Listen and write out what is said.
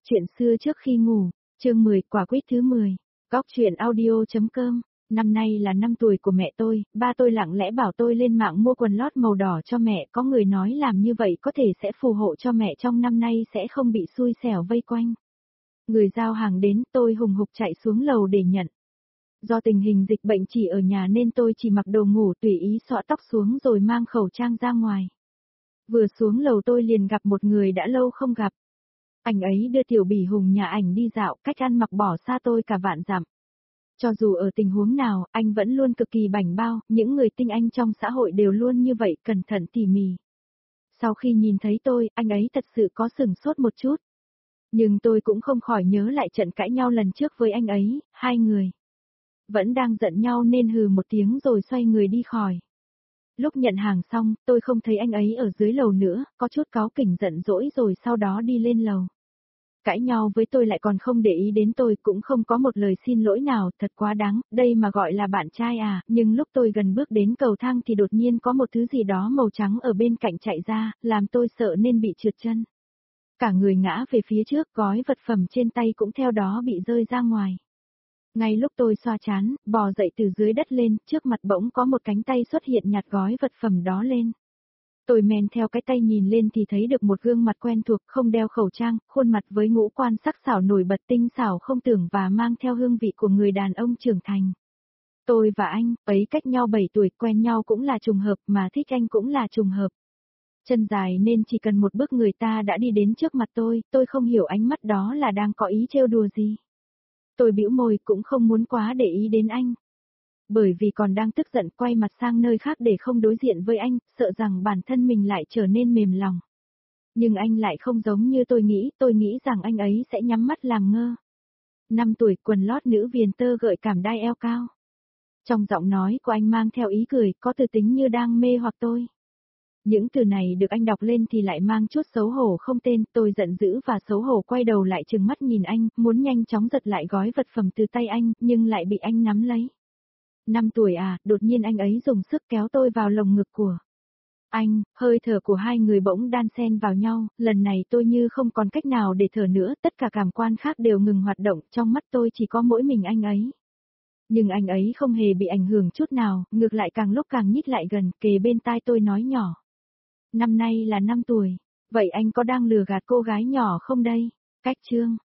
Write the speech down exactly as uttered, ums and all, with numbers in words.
Chuyện xưa trước khi ngủ, chương mười, quả quýt thứ mười. Góc truyện audio.com. Năm nay là năm tuổi của mẹ tôi, ba tôi lặng lẽ bảo tôi lên mạng mua quần lót màu đỏ cho mẹ, có người nói làm như vậy có thể sẽ phù hộ cho mẹ trong năm nay sẽ không bị xui xẻo vây quanh. Người giao hàng đến, tôi hùng hục chạy xuống lầu để nhận. Do tình hình dịch bệnh chỉ ở nhà nên tôi chỉ mặc đồ ngủ tùy ý xõa tóc xuống rồi mang khẩu trang ra ngoài. Vừa xuống lầu tôi liền gặp một người đã lâu không gặp. Anh ấy đưa Tiểu Bỉ Hùng nhà ảnh đi dạo, cách ăn mặc bỏ xa tôi cả vạn dặm. Cho dù ở tình huống nào, anh vẫn luôn cực kỳ bảnh bao, những người tinh anh trong xã hội đều luôn như vậy, cẩn thận tỉ mỉ. Sau khi nhìn thấy tôi, anh ấy thật sự có sửng sốt một chút. Nhưng tôi cũng không khỏi nhớ lại trận cãi nhau lần trước với anh ấy, hai người vẫn đang giận nhau nên hừ một tiếng rồi xoay người đi khỏi. Lúc nhận hàng xong, tôi không thấy anh ấy ở dưới lầu nữa, có chút cáu kỉnh giận dỗi rồi sau đó đi lên lầu. Cãi nhau với tôi lại còn không để ý đến tôi, cũng không có một lời xin lỗi nào, thật quá đáng, đây mà gọi là bạn trai à, nhưng lúc tôi gần bước đến cầu thang thì đột nhiên có một thứ gì đó màu trắng ở bên cạnh chạy ra, làm tôi sợ nên bị trượt chân. Cả người ngã về phía trước, gói vật phẩm trên tay cũng theo đó bị rơi ra ngoài. Ngay lúc tôi xoa trán, bò dậy từ dưới đất lên, trước mặt bỗng có một cánh tay xuất hiện nhặt gói vật phẩm đó lên. Tôi men theo cái tay nhìn lên thì thấy được một gương mặt quen thuộc, không đeo khẩu trang, khuôn mặt với ngũ quan sắc sảo nổi bật tinh xảo không tưởng và mang theo hương vị của người đàn ông trưởng thành. Tôi và anh, ấy cách nhau bảy tuổi, quen nhau cũng là trùng hợp mà thích anh cũng là trùng hợp. Chân dài nên chỉ cần một bước người ta đã đi đến trước mặt tôi, tôi không hiểu ánh mắt đó là đang có ý trêu đùa gì. Tôi bĩu môi cũng không muốn quá để ý đến anh. Bởi vì còn đang tức giận quay mặt sang nơi khác để không đối diện với anh, sợ rằng bản thân mình lại trở nên mềm lòng. Nhưng anh lại không giống như tôi nghĩ, tôi nghĩ rằng anh ấy sẽ nhắm mắt làm ngơ. Năm tuổi, quần lót nữ viền tơ gợi cảm đai eo cao. Trong giọng nói của anh mang theo ý cười, có từ tính như đang mê hoặc tôi. Những từ này được anh đọc lên thì lại mang chút xấu hổ không tên, tôi giận dữ và xấu hổ quay đầu lại trừng mắt nhìn anh, muốn nhanh chóng giật lại gói vật phẩm từ tay anh, nhưng lại bị anh nắm lấy. Năm tuổi à, đột nhiên anh ấy dùng sức kéo tôi vào lồng ngực của anh, hơi thở của hai người bỗng đan xen vào nhau, lần này tôi như không còn cách nào để thở nữa, tất cả cảm quan khác đều ngừng hoạt động, trong mắt tôi chỉ có mỗi mình anh ấy. Nhưng anh ấy không hề bị ảnh hưởng chút nào, ngược lại càng lúc càng nhích lại gần, kề bên tai tôi nói nhỏ. Năm nay là năm tuổi, vậy anh có đang lừa gạt cô gái nhỏ không đây? Cách chương.